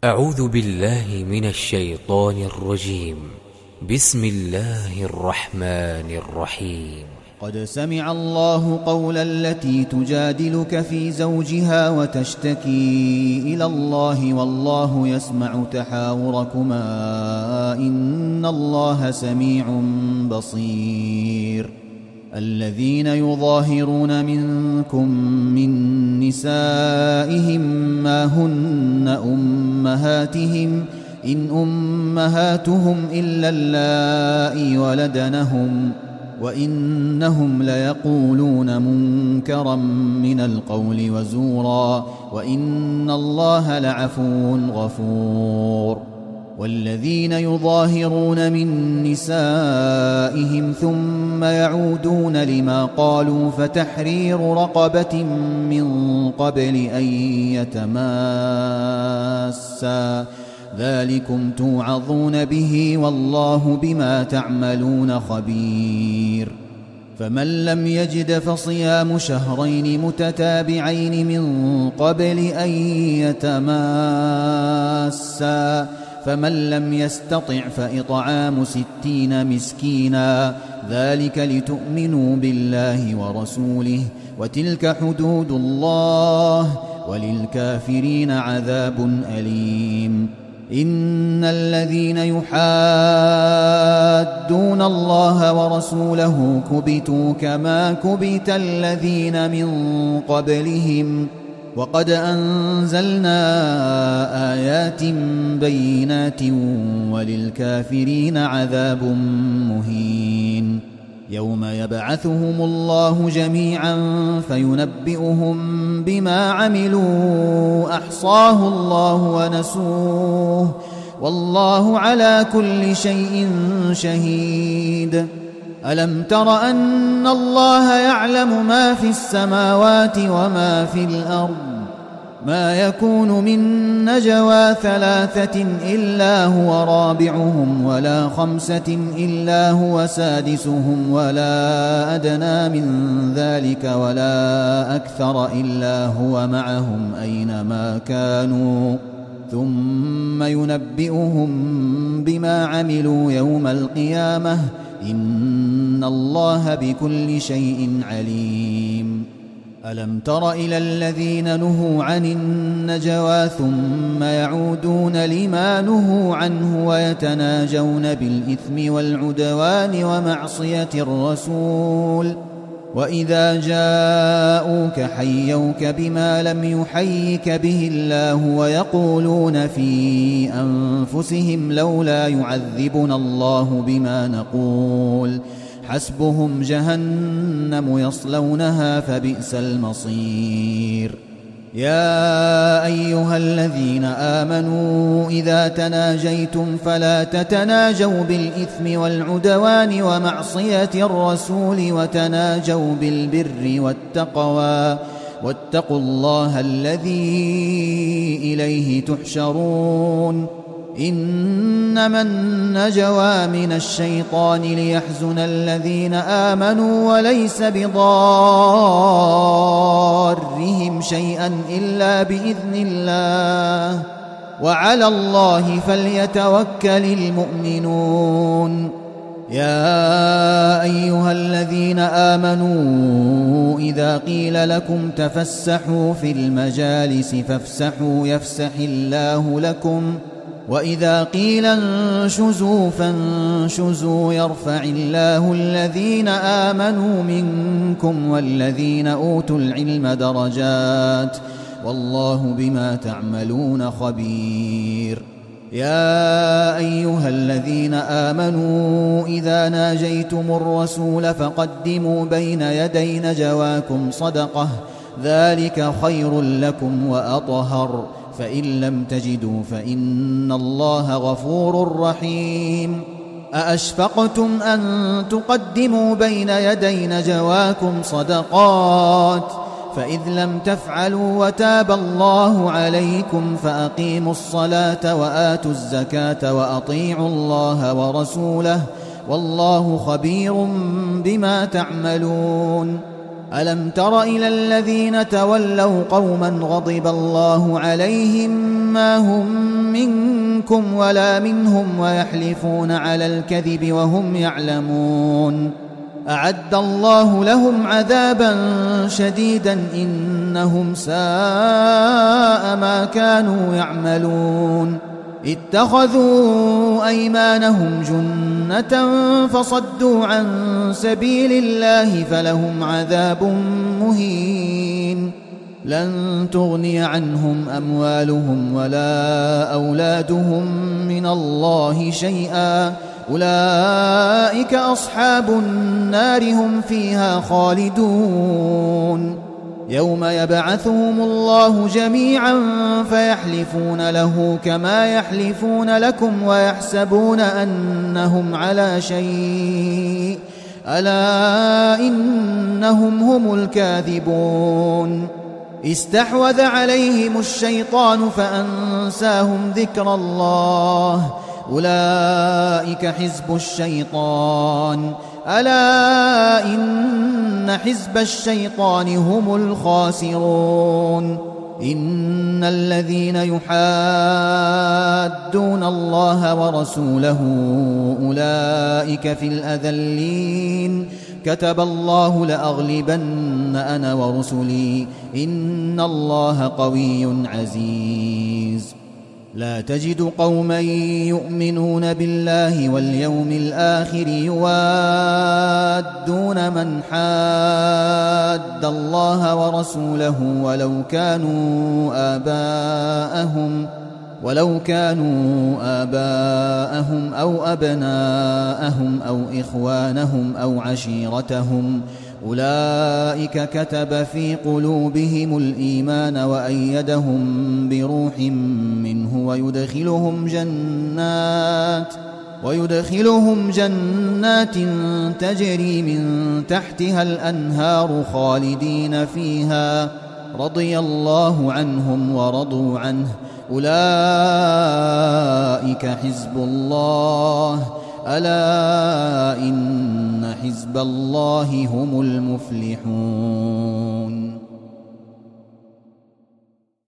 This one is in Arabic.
أعوذ بالله من الشيطان الرجيم. بسم الله الرحمن الرحيم. قد سمع الله قول التي تجادلك في زوجها وتشتكي إلى الله والله يسمع تحاوركما إن الله سميع بصير. الذين يظاهرون منكم من نسائهم ما هن أمهاتهم إن أمهاتهم إلا اللائي ولدنهم وإنهم ليقولون منكرا من القول وزورا وإن الله لعفو غفور. والذين يظاهرون من نسائهم ثم يعودون لما قالوا فتحرير رقبة من قبل أن يتماسا ذلكم توعظون به والله بما تعملون خبير. فمن لم يجد فصيام شهرين متتابعين من قبل أن يتماسا فمن لم يستطع فإطعام 60 مسكينا ذلك لتؤمنوا بالله ورسوله وتلك حدود الله وللكافرين عذاب أليم. إن الذين يحادون الله ورسوله كبتوا كما كبت الذين من قبلهم وقد أنزلنا آيات بينات وللكافرين عذاب مهين. يوم يبعثهم الله جميعا فينبئهم بما عملوا أحصاه الله ونسوه والله على كل شيء شهيد. ألم تر أن الله يعلم ما في السماوات وما في الأرض ما يكون من نجوى 3 إلا هو رابعهم ولا 5 إلا هو سادسهم ولا أدنى من ذلك ولا أكثر إلا هو معهم أينما كانوا ثم ينبئهم بما عملوا يوم القيامة إن الله بكل شيء عليم. ألم تر إلى الذين نهوا عن النجوى ثم يعودون لما نهوا عنه ويتناجون بالإثم والعدوان ومعصية الرسول وإذا جاءوك حيوك بما لم يحيك به الله ويقولون في أنفسهم لولا يعذبنا الله بما نقول حسبهم جهنم يصلونها فبئس المصير. يا أيها الذين آمنوا إذا تناجيتم فلا تتناجوا بالإثم والعدوان ومعصية الرسول وتناجوا بالبر والتقوى واتقوا الله الذي إليه تحشرون. إنما النجوى من الشيطان ليحزن الذين آمنوا وليس بضارهم شيئا إلا بإذن الله وعلى الله فليتوكل المؤمنون. يا أيها الذين آمنوا إذا قيل لكم تفسحوا في المجالس فافسحوا يفسح الله لكم وإذا قيل انشزوا فانشزوا يرفع الله الذين آمنوا منكم والذين أوتوا العلم درجات والله بما تعملون خبير. يا أيها الذين آمنوا إذا ناجيتم الرسول فقدموا بين يدي نجواكم صدقة ذلك خير لكم وأطهر فإن لم تجدوا فإن الله غفور رحيم. أأشفقتم أن تقدموا بين يدي نجواكم صدقات فإذ لم تفعلوا وتاب الله عليكم فأقيموا الصلاة وآتوا الزكاة وأطيعوا الله ورسوله والله خبير بما تعملون. ألم تر إلى الذين تولوا قوما غضب الله عليهم ما هم منكم ولا منهم ويحلفون على الكذب وهم يعلمون أعد الله لهم عذابا شديدا إنهم ساء ما كانوا يعملون اتخذوا أيمانهم جنة فصدوا عن سبيل الله فلهم عذاب مهين لن تغني عنهم أموالهم ولا أولادهم من الله شيئا أولئك أصحاب النار هم فيها خالدون يوم يبعثهم الله جميعا فيحلفون له كما يحلفون لكم ويحسبون أنهم على شيء ألا إنهم هم الكاذبون استحوذ عليهم الشيطان فأنساهم ذكر الله أولئك حزب الشيطان ألا إن حزب الشيطان هم الخاسرون إن الذين يحادون الله ورسوله أولئك في الأذلين كتب الله لأغلبن أنا ورسلي إن الله قوي عزيز لا تجد قوما يؤمنون بالله واليوم الآخر يوادون من حاد الله ورسوله ولو كانوا آباءهم أو أبناءهم أو إخوانهم أو عشيرتهم أولئك كتب في قلوبهم الإيمان وأيدهم بروح منه ويدخلهم جنات تجري من تحتها الأنهار خالدين فيها رضي الله عنهم ورضوا عنه أولئك حزب الله ألا إن حزب الله هم المفلحون